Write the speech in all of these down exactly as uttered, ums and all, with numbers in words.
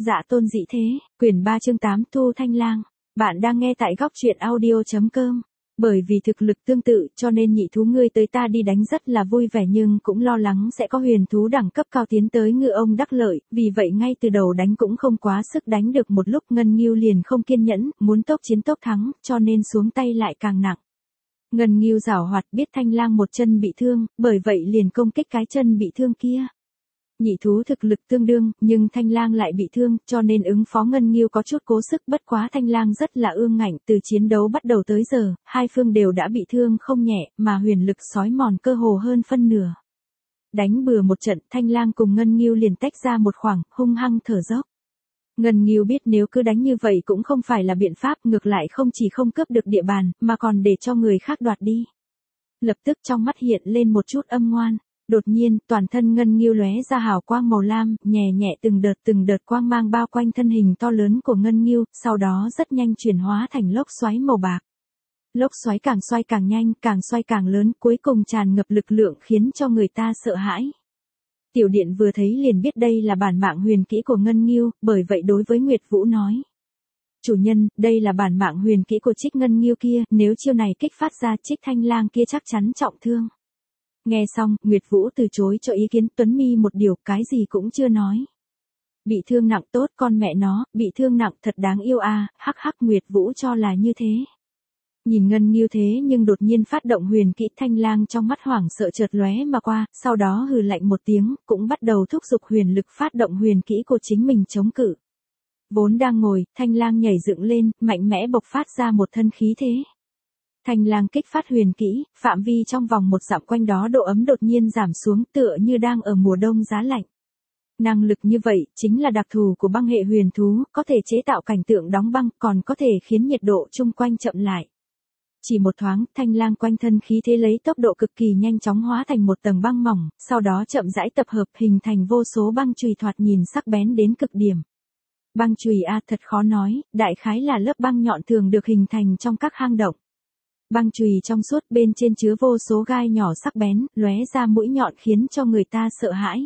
Dạ tôn dị thế, quyển ba chương tám Thu Thanh Lang. Bạn đang nghe tại góc truyện audio.com. Bởi vì thực lực tương tự cho nên nhị thú ngươi tới ta đi đánh rất là vui vẻ, nhưng cũng lo lắng sẽ có huyền thú đẳng cấp cao tiến tới ngư ông đắc lợi, vì vậy ngay từ đầu đánh cũng không quá sức, đánh được một lúc Ngân Nghưu liền không kiên nhẫn, muốn tốc chiến tốc thắng, cho nên xuống tay lại càng nặng. Ngân Nghưu giảo hoạt biết Thanh Lang một chân bị thương, bởi vậy liền công kích cái chân bị thương kia. Nhị thú thực lực tương đương, nhưng Thanh Lang lại bị thương, cho nên ứng phó Ngân Nghưu có chút cố sức, bất quá Thanh Lang rất là ương ngạnh, từ chiến đấu bắt đầu tới giờ, hai phương đều đã bị thương không nhẹ, mà huyền lực sói mòn cơ hồ hơn phân nửa. Đánh bừa một trận, Thanh Lang cùng Ngân Nghưu liền tách ra một khoảng, hung hăng thở dốc. Ngân Nghưu biết nếu cứ đánh như vậy cũng không phải là biện pháp, ngược lại không chỉ không cướp được địa bàn, mà còn để cho người khác đoạt đi. Lập tức trong mắt hiện lên một chút âm ngoan. Đột nhiên, toàn thân Ngân Nghưu lóe ra hào quang màu lam, nhẹ nhẹ từng đợt từng đợt quang mang bao quanh thân hình to lớn của Ngân Nghưu, sau đó rất nhanh chuyển hóa thành lốc xoáy màu bạc. Lốc xoáy càng xoay càng nhanh, càng xoay càng lớn, cuối cùng tràn ngập lực lượng khiến cho người ta sợ hãi. Tiểu Điện vừa thấy liền biết đây là bản mạng huyền kỹ của Ngân Nghưu, bởi vậy đối với Nguyệt Vũ nói: "Chủ nhân, đây là bản mạng huyền kỹ của Trích Ngân Nghưu kia, nếu chiêu này kích phát ra, Trích Thanh Lang kia chắc chắn trọng thương." Nghe xong, Nguyệt Vũ từ chối cho ý kiến, tuấn mi một điều, cái gì cũng chưa nói. Bị thương nặng tốt, con mẹ nó, bị thương nặng thật đáng yêu à, hắc hắc, Nguyệt Vũ cho là như thế. Nhìn Ngân Nghưu thế nhưng đột nhiên phát động huyền kỹ, Thanh Lang trong mắt hoảng sợ chợt lóe mà qua, sau đó hừ lạnh một tiếng, cũng bắt đầu thúc giục huyền lực phát động huyền kỹ của chính mình chống cự. Vốn đang ngồi, Thanh Lang nhảy dựng lên, mạnh mẽ bộc phát ra một thân khí thế. Thanh Lang kích phát huyền kỹ, phạm vi trong vòng một dặm quanh đó độ ấm đột nhiên giảm xuống, tựa như đang ở mùa đông giá lạnh. Năng lực như vậy, chính là đặc thù của băng hệ huyền thú, có thể chế tạo cảnh tượng đóng băng, còn có thể khiến nhiệt độ chung quanh chậm lại. Chỉ một thoáng, Thanh Lang quanh thân khí thế lấy tốc độ cực kỳ nhanh chóng hóa thành một tầng băng mỏng, sau đó chậm rãi tập hợp hình thành vô số băng chùy thoạt nhìn sắc bén đến cực điểm. Băng chùy a thật khó nói, đại khái là lớp băng nhọn thường được hình thành trong các hang động. Băng chùy trong suốt, bên trên chứa vô số gai nhỏ sắc bén, lóe ra mũi nhọn khiến cho người ta sợ hãi.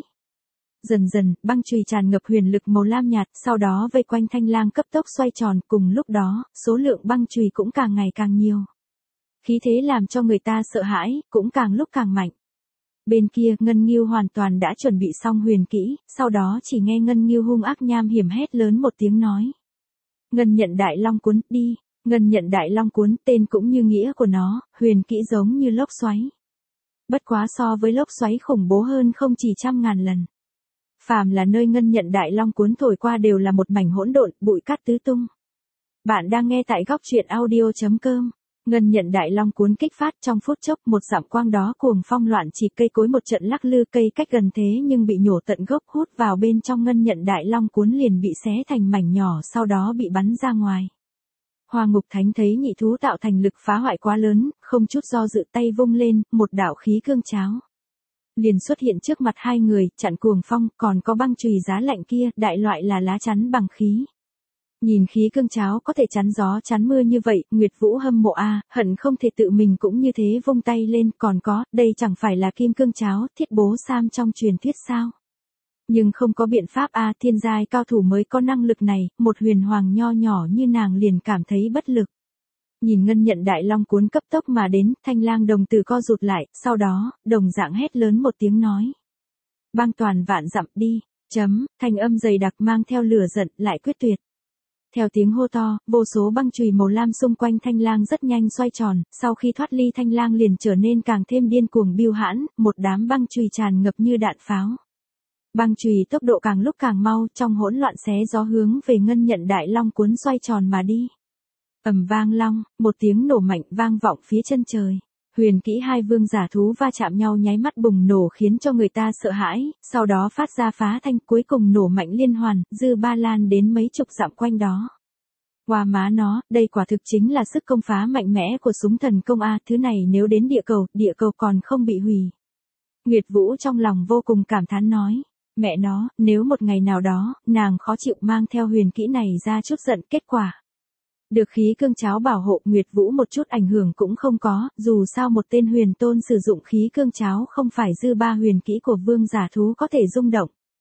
Dần dần, băng chùy tràn ngập huyền lực màu lam nhạt, sau đó vây quanh Thanh Lang cấp tốc xoay tròn, cùng lúc đó, số lượng băng chùy cũng càng ngày càng nhiều. Khí thế làm cho người ta sợ hãi, cũng càng lúc càng mạnh. Bên kia, Ngân Nghưu hoàn toàn đã chuẩn bị xong huyền kỹ, sau đó chỉ nghe Ngân Nghưu hung ác nham hiểm hét lớn một tiếng nói: "Ngân Nhận Đại Long Cuốn, đi!" Ngân Nhận Đại Long Cuốn, tên cũng như nghĩa của nó, huyền kỹ giống như lốc xoáy. Bất quá so với lốc xoáy khủng bố hơn không chỉ trăm ngàn lần. Phàm là nơi Ngân Nhận Đại Long Cuốn thổi qua đều là một mảnh hỗn độn, bụi cát tứ tung. Bạn đang nghe tại góc truyện audio.com. Ngân Nhận Đại Long Cuốn kích phát, trong phút chốc một dặm quang đó cuồng phong loạn chỉ, cây cối một trận lắc lư, cây cách gần thế nhưng bị nhổ tận gốc, hút vào bên trong Ngân Nhận Đại Long Cuốn liền bị xé thành mảnh nhỏ, sau đó bị bắn ra ngoài. Hoa Ngục Thánh thấy nhị thú tạo thành lực phá hoại quá lớn, không chút do dự tay vung lên, một đạo khí cương cháo liền xuất hiện trước mặt hai người, chặn cuồng phong, còn có băng chùy giá lạnh kia, đại loại là lá chắn bằng khí. Nhìn khí cương cháo có thể chắn gió chắn mưa như vậy, Nguyệt Vũ hâm mộ a, hận không thể tự mình cũng như thế vung tay lên, còn có, đây chẳng phải là kim cương cháo, thiết bố sam trong truyền thuyết sao? Nhưng không có biện pháp a, thiên giai cao thủ mới có năng lực này, một huyền hoàng nho nhỏ như nàng liền cảm thấy bất lực. Nhìn Ngân Nhận Đại Long Cuốn cấp tốc mà đến, Thanh Lang đồng tử co rụt lại, sau đó, đồng dạng hét lớn một tiếng nói: "Băng toàn vạn dặm đi!" Chấm, thanh âm dày đặc mang theo lửa giận, lại quyết tuyệt. Theo tiếng hô to, vô số băng chùy màu lam xung quanh Thanh Lang rất nhanh xoay tròn, sau khi thoát ly Thanh Lang liền trở nên càng thêm điên cuồng bưu hãn, một đám băng chùy tràn ngập như đạn pháo. Băng chùy tốc độ càng lúc càng mau, trong hỗn loạn xé gió hướng về Ngân Nhận Đại Long Cuốn xoay tròn mà đi. Ầm vang long, một tiếng nổ mạnh vang vọng phía chân trời. Huyền kỹ hai vương giả thú va chạm nhau nháy mắt bùng nổ khiến cho người ta sợ hãi, sau đó phát ra phá thanh, cuối cùng nổ mạnh liên hoàn, dư ba lan đến mấy chục dặm quanh đó. Hoa má nó, đây quả thực chính là sức công phá mạnh mẽ của súng thần công a, thứ này nếu đến địa cầu, địa cầu còn không bị hủy. Nguyệt Vũ trong lòng vô cùng cảm thán nói: "Mẹ nó, nếu một ngày nào đó, nàng khó chịu mang theo huyền kỹ này ra chút giận, kết quả được khí cương cháo bảo hộ, Nguyệt Vũ một chút ảnh hưởng cũng không có, dù sao một tên huyền tôn sử dụng khí cương cháo không phải dư ba huyền kỹ của vương giả thú có thể rung động.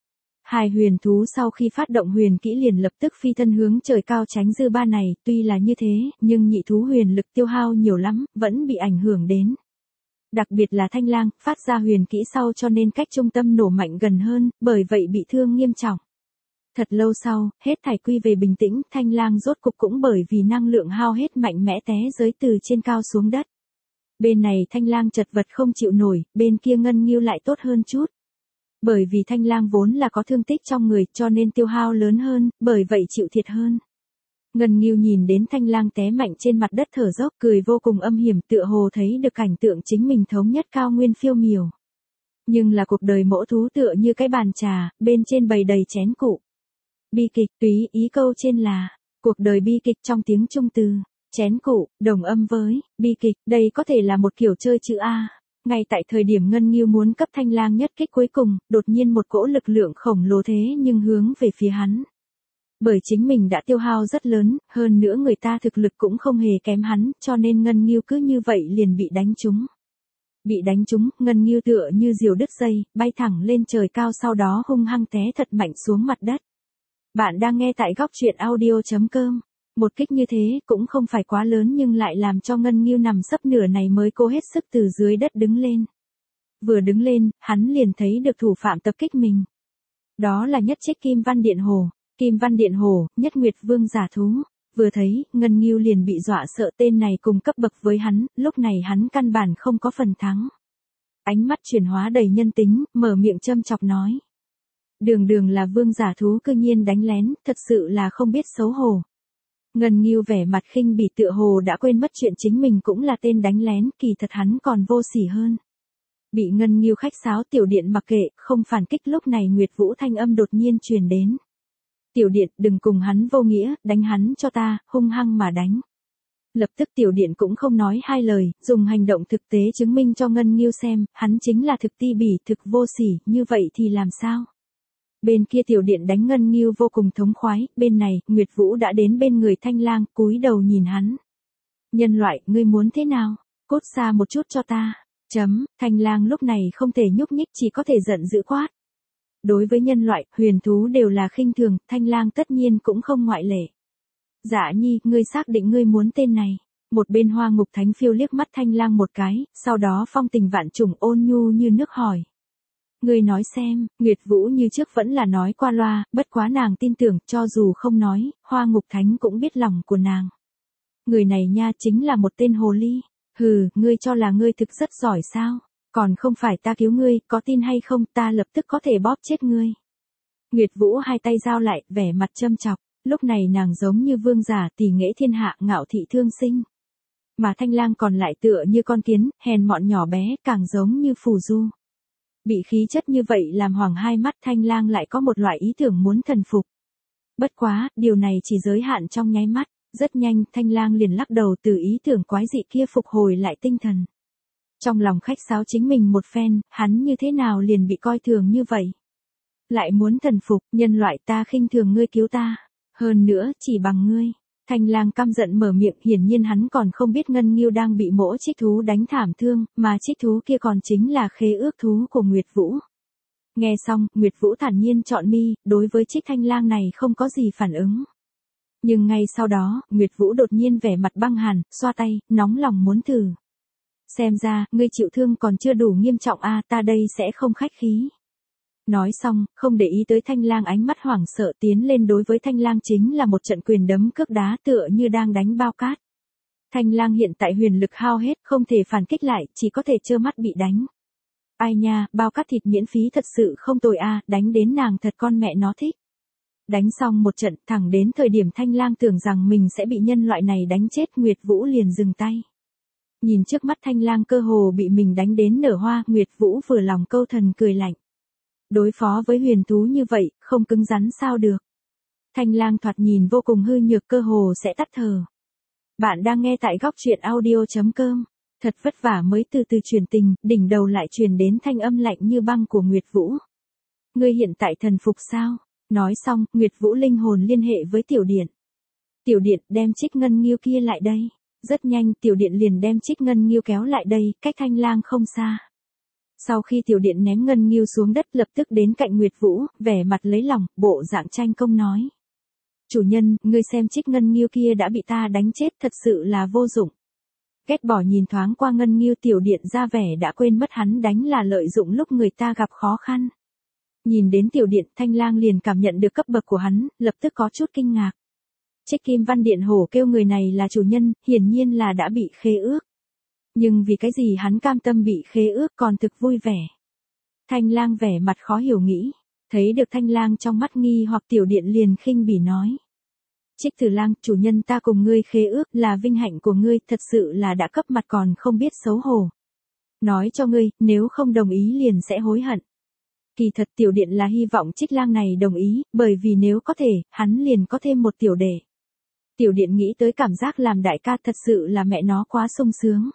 Hai huyền thú sau khi phát động huyền kỹ liền lập tức phi thân hướng trời cao tránh dư ba này, tuy là như thế, nhưng nhị thú huyền lực tiêu hao nhiều lắm, vẫn bị ảnh hưởng đến. Đặc biệt là Thanh Lang, phát ra huyền kỹ sau cho nên cách trung tâm nổ mạnh gần hơn, bởi vậy bị thương nghiêm trọng. Thật lâu sau, hết thảy quy về bình tĩnh, Thanh Lang rốt cục cũng bởi vì năng lượng hao hết mạnh mẽ té rơi từ trên cao xuống đất. Bên này Thanh Lang chật vật không chịu nổi, bên kia Ngân Nghiêu lại tốt hơn chút. Bởi vì Thanh Lang vốn là có thương tích trong người cho nên tiêu hao lớn hơn, bởi vậy chịu thiệt hơn. Ngân Nghiêu nhìn đến Thanh Lang té mạnh trên mặt đất thở dốc, cười vô cùng âm hiểm, tựa hồ thấy được cảnh tượng chính mình thống nhất cao nguyên phiêu miểu. Nhưng là cuộc đời mỗ thú tựa như cái bàn trà, bên trên bày đầy chén cụ. Bi kịch, túy ý câu trên là, cuộc đời bi kịch trong tiếng Trung từ, chén cụ, đồng âm với, bi kịch, đây có thể là một kiểu chơi chữ A. Ngay tại thời điểm Ngân Nghiêu muốn cấp Thanh Lang nhất kích cuối cùng, đột nhiên một cỗ lực lượng khổng lồ thế nhưng hướng về phía hắn. Bởi chính mình đã tiêu hao rất lớn, hơn nữa người ta thực lực cũng không hề kém hắn, cho nên Ngân Nghiêu cứ như vậy liền bị đánh trúng. Bị đánh trúng, Ngân Nghiêu tựa như diều đứt dây, bay thẳng lên trời cao sau đó hung hăng té thật mạnh xuống mặt đất. Bạn đang nghe tại góc truyện audio chấm com. Một kích như thế cũng không phải quá lớn nhưng lại làm cho Ngân Nghiêu nằm sấp nửa này mới cố hết sức từ dưới đất đứng lên. Vừa đứng lên, hắn liền thấy được thủ phạm tập kích mình. Đó là nhất trích Kim Văn Điện Hồ. Kim Văn Điện Hồ, Nhất Nguyệt Vương giả thú. Vừa thấy, Ngân Nghiêu liền bị dọa sợ, tên này cùng cấp bậc với hắn, lúc này hắn căn bản không có phần thắng. Ánh mắt chuyển hóa đầy nhân tính, mở miệng châm chọc nói. Đường đường là vương giả thú cư nhiên đánh lén, thật sự là không biết xấu hổ. Ngân Nghiêu vẻ mặt khinh bỉ tựa hồ đã quên mất chuyện chính mình cũng là tên đánh lén, kỳ thật hắn còn vô sỉ hơn. Bị Ngân Nghiêu khách sáo Tiểu Điện mặc kệ, không phản kích, lúc này Nguyệt Vũ thanh âm đột nhiên truyền đến. Tiểu Điện, đừng cùng hắn vô nghĩa, đánh hắn cho ta, hung hăng mà đánh. Lập tức Tiểu Điện cũng không nói hai lời, dùng hành động thực tế chứng minh cho Ngân Nghiêu xem, hắn chính là thực ti bỉ, thực vô sỉ, như vậy thì làm sao? Bên kia Tiểu Điện đánh Ngân Nghiêu vô cùng thống khoái, bên này, Nguyệt Vũ đã đến bên người Thanh Lang, cúi đầu nhìn hắn. Nhân loại, ngươi muốn thế nào? Cút xa một chút cho ta. Chấm, Thanh Lang lúc này không thể nhúc nhích, chỉ có thể giận dữ quát. Đối với nhân loại, huyền thú đều là khinh thường, Thanh Lang tất nhiên cũng không ngoại lệ. Dạ nhi, ngươi xác định ngươi muốn tên này. Một bên Hoa Ngục Thánh Phiêu liếc mắt Thanh Lang một cái, sau đó phong tình vạn trùng ôn nhu như nước hỏi. Ngươi nói xem, Nguyệt Vũ như trước vẫn là nói qua loa, bất quá nàng tin tưởng, cho dù không nói, Hoa Ngục Thánh cũng biết lòng của nàng. Người này nha chính là một tên hồ ly. Hừ, ngươi cho là ngươi thực rất giỏi sao? Còn không phải ta cứu ngươi, có tin hay không, ta lập tức có thể bóp chết ngươi. Nguyệt Vũ hai tay giao lại, vẻ mặt châm chọc, lúc này nàng giống như vương giả tỷ nghệ thiên hạ, ngạo thị thương sinh. Mà Thanh Lang còn lại tựa như con kiến, hèn mọn nhỏ bé, càng giống như phù du. Bị khí chất như vậy làm hoàng hai mắt, Thanh Lang lại có một loại ý tưởng muốn thần phục. Bất quá, điều này chỉ giới hạn trong nháy mắt, rất nhanh Thanh Lang liền lắc đầu từ ý tưởng quái dị kia phục hồi lại tinh thần. Trong lòng khách sáo chính mình một phen, hắn như thế nào liền bị coi thường như vậy. Lại muốn thần phục, nhân loại, ta khinh thường ngươi cứu ta. Hơn nữa, chỉ bằng ngươi. Thanh Lang căm giận mở miệng, hiển nhiên hắn còn không biết Ngân Nghiêu đang bị mỗ trích thú đánh thảm thương, mà trích thú kia còn chính là khế ước thú của Nguyệt Vũ. Nghe xong, Nguyệt Vũ thản nhiên trọn mi, đối với trích Thanh Lang này không có gì phản ứng. Nhưng ngay sau đó, Nguyệt Vũ đột nhiên vẻ mặt băng hàn, xoa tay, nóng lòng muốn thử. Xem ra, ngươi chịu thương còn chưa đủ nghiêm trọng a, ta đây sẽ không khách khí. Nói xong, không để ý tới Thanh Lang ánh mắt hoảng sợ, tiến lên đối với Thanh Lang chính là một trận quyền đấm cước đá tựa như đang đánh bao cát. Thanh Lang hiện tại huyền lực hao hết, không thể phản kích lại, chỉ có thể trơ mắt bị đánh. Ai nha, bao cát thịt miễn phí thật sự không tồi a, đánh đến nàng thật con mẹ nó thích. Đánh xong một trận, thẳng đến thời điểm Thanh Lang tưởng rằng mình sẽ bị nhân loại này đánh chết, Nguyệt Vũ liền dừng tay. Nhìn trước mắt Thanh Lang cơ hồ bị mình đánh đến nở hoa, Nguyệt Vũ vừa lòng câu thần cười lạnh. Đối phó với huyền thú như vậy, không cứng rắn sao được. Thanh Lang thoạt nhìn vô cùng hư nhược, cơ hồ sẽ tắt thở. Bạn đang nghe tại góc truyện audio chấm com. Thật vất vả mới từ từ truyền tình, đỉnh đầu lại truyền đến thanh âm lạnh như băng của Nguyệt Vũ. Ngươi hiện tại thần phục sao? Nói xong, Nguyệt Vũ linh hồn liên hệ với Tiểu Điện. Tiểu Điện, đem trích Ngân Nghiêu kia lại đây. Rất nhanh, Tiểu Điện liền đem trích Ngân Nghiêu kéo lại đây, cách Thanh Lang không xa. Sau khi tiểu điện ném ngân nghêu xuống đất lập tức đến cạnh Nguyệt Vũ, vẻ mặt lấy lòng, bộ dạng tranh công nói. Chủ nhân, ngươi xem trích ngân nghêu kia đã bị ta đánh chết thật sự là vô dụng. Ghét bỏ nhìn thoáng qua ngân nghêu tiểu điện ra vẻ đã quên mất hắn đánh là lợi dụng lúc người ta gặp khó khăn. Nhìn đến tiểu điện Thanh Lang liền cảm nhận được cấp bậc của hắn, lập tức có chút kinh ngạc. Trích Kim Văn Điện Hổ kêu người này là chủ nhân, hiển nhiên là đã bị khế ước. Nhưng vì cái gì hắn cam tâm bị khế ước còn thực vui vẻ. Thanh Lang vẻ mặt khó hiểu nghĩ, thấy được Thanh Lang trong mắt nghi hoặc tiểu điện liền khinh bỉ nói. Trích Tử Lang, chủ nhân ta cùng ngươi khế ước là vinh hạnh của ngươi, thật sự là đã cấp mặt còn không biết xấu hổ. Nói cho ngươi, nếu không đồng ý liền sẽ hối hận. Kỳ thật tiểu điện là hy vọng Trích Lang này đồng ý, bởi vì nếu có thể, hắn liền có thêm một tiểu đệ. Tiểu điện nghĩ tới cảm giác làm đại ca thật sự là mẹ nó quá sung sướng.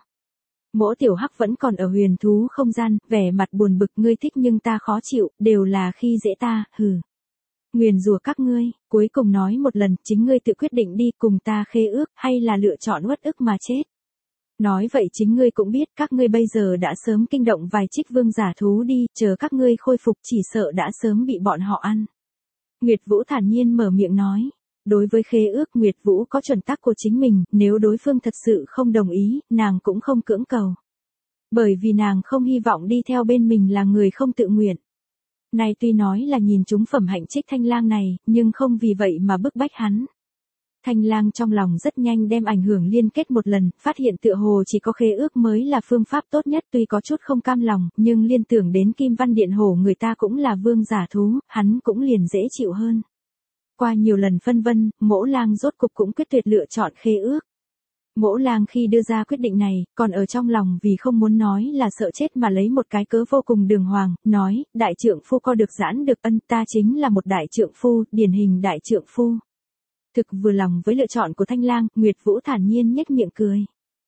Mỗ tiểu hắc vẫn còn ở huyền thú không gian, vẻ mặt buồn bực ngươi thích nhưng ta khó chịu, đều là khi dễ ta, hừ. Nguyền rủa các ngươi, cuối cùng nói một lần, chính ngươi tự quyết định đi cùng ta khế ước, hay là lựa chọn uất ức mà chết. Nói vậy chính ngươi cũng biết các ngươi bây giờ đã sớm kinh động vài trích vương giả thú đi, chờ các ngươi khôi phục chỉ sợ đã sớm bị bọn họ ăn. Nguyệt Vũ thản nhiên mở miệng nói. Đối với khế ước Nguyệt Vũ có chuẩn tắc của chính mình, nếu đối phương thật sự không đồng ý, nàng cũng không cưỡng cầu. Bởi vì nàng không hy vọng đi theo bên mình là người không tự nguyện. Này tuy nói là nhìn chúng phẩm hạnh Trích Thanh Lang này, nhưng không vì vậy mà bức bách hắn. Thanh Lang trong lòng rất nhanh đem ảnh hưởng liên kết một lần, phát hiện tựa hồ chỉ có khế ước mới là phương pháp tốt nhất, tuy có chút không cam lòng, nhưng liên tưởng đến Kim Văn Điện Hổ người ta cũng là vương giả thú, hắn cũng liền dễ chịu hơn. Qua nhiều lần phân vân, Mỗ Lang rốt cục cũng quyết tuyệt lựa chọn khế ước. Mỗ Lang khi đưa ra quyết định này, còn ở trong lòng vì không muốn nói là sợ chết mà lấy một cái cớ vô cùng đường hoàng, nói, đại trượng phu co được giãn được ân, ta chính là một đại trượng phu, điển hình đại trượng phu. Thực vừa lòng với lựa chọn của Thanh Lang, Nguyệt Vũ thản nhiên nhếch miệng cười.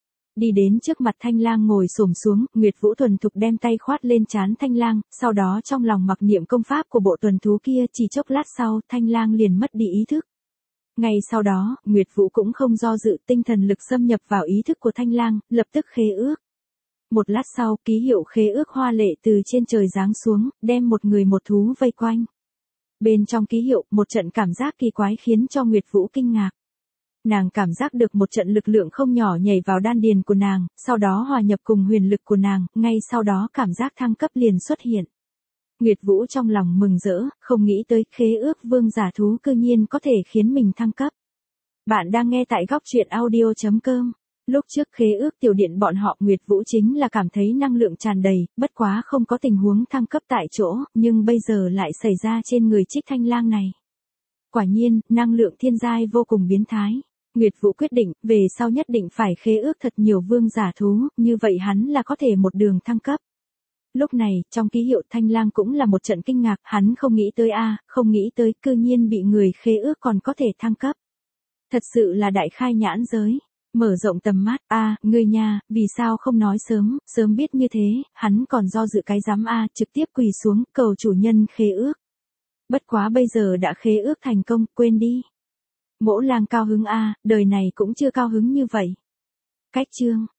Đi đến trước mặt Thanh Lang ngồi xổm xuống, Nguyệt Vũ thuần thục đem tay khoát lên trán Thanh Lang, sau đó trong lòng mặc niệm công pháp của bộ tuần thú kia, chỉ chốc lát sau, Thanh Lang liền mất đi ý thức. Ngay sau đó, Nguyệt Vũ cũng không do dự, tinh thần lực xâm nhập vào ý thức của Thanh Lang, lập tức khế ước. Một lát sau, ký hiệu khế ước hoa lệ từ trên trời giáng xuống, đem một người một thú vây quanh. Bên trong ký hiệu, một trận cảm giác kỳ quái khiến cho Nguyệt Vũ kinh ngạc. Nàng cảm giác được một trận lực lượng không nhỏ nhảy vào đan điền của nàng, sau đó hòa nhập cùng huyền lực của nàng, ngay sau đó cảm giác thăng cấp liền xuất hiện. Nguyệt Vũ trong lòng mừng rỡ, không nghĩ tới khế ước vương giả thú cư nhiên có thể khiến mình thăng cấp. Bạn đang nghe tại góc truyện audio chấm com. Lúc trước khế ước tiểu điện bọn họ Nguyệt Vũ chính là cảm thấy năng lượng tràn đầy, bất quá không có tình huống thăng cấp tại chỗ, nhưng bây giờ lại xảy ra trên người Trích Thanh Lang này. Quả nhiên, năng lượng thiên giai vô cùng biến thái. Nguyệt Vũ quyết định, về sau nhất định phải khế ước thật nhiều vương giả thú, như vậy hắn là có thể một đường thăng cấp. Lúc này, trong ký hiệu Thanh Lang cũng là một trận kinh ngạc, hắn không nghĩ tới a, không nghĩ tới cư nhiên bị người khế ước còn có thể thăng cấp. Thật sự là đại khai nhãn giới, mở rộng tầm mắt, a, ngươi nha, vì sao không nói sớm, sớm biết như thế, hắn còn do dự cái dám a, trực tiếp quỳ xuống, cầu chủ nhân khế ước. Bất quá bây giờ đã khế ước thành công, quên đi. Mỗ Lang cao hứng a, đời này cũng chưa cao hứng như vậy. Cách chương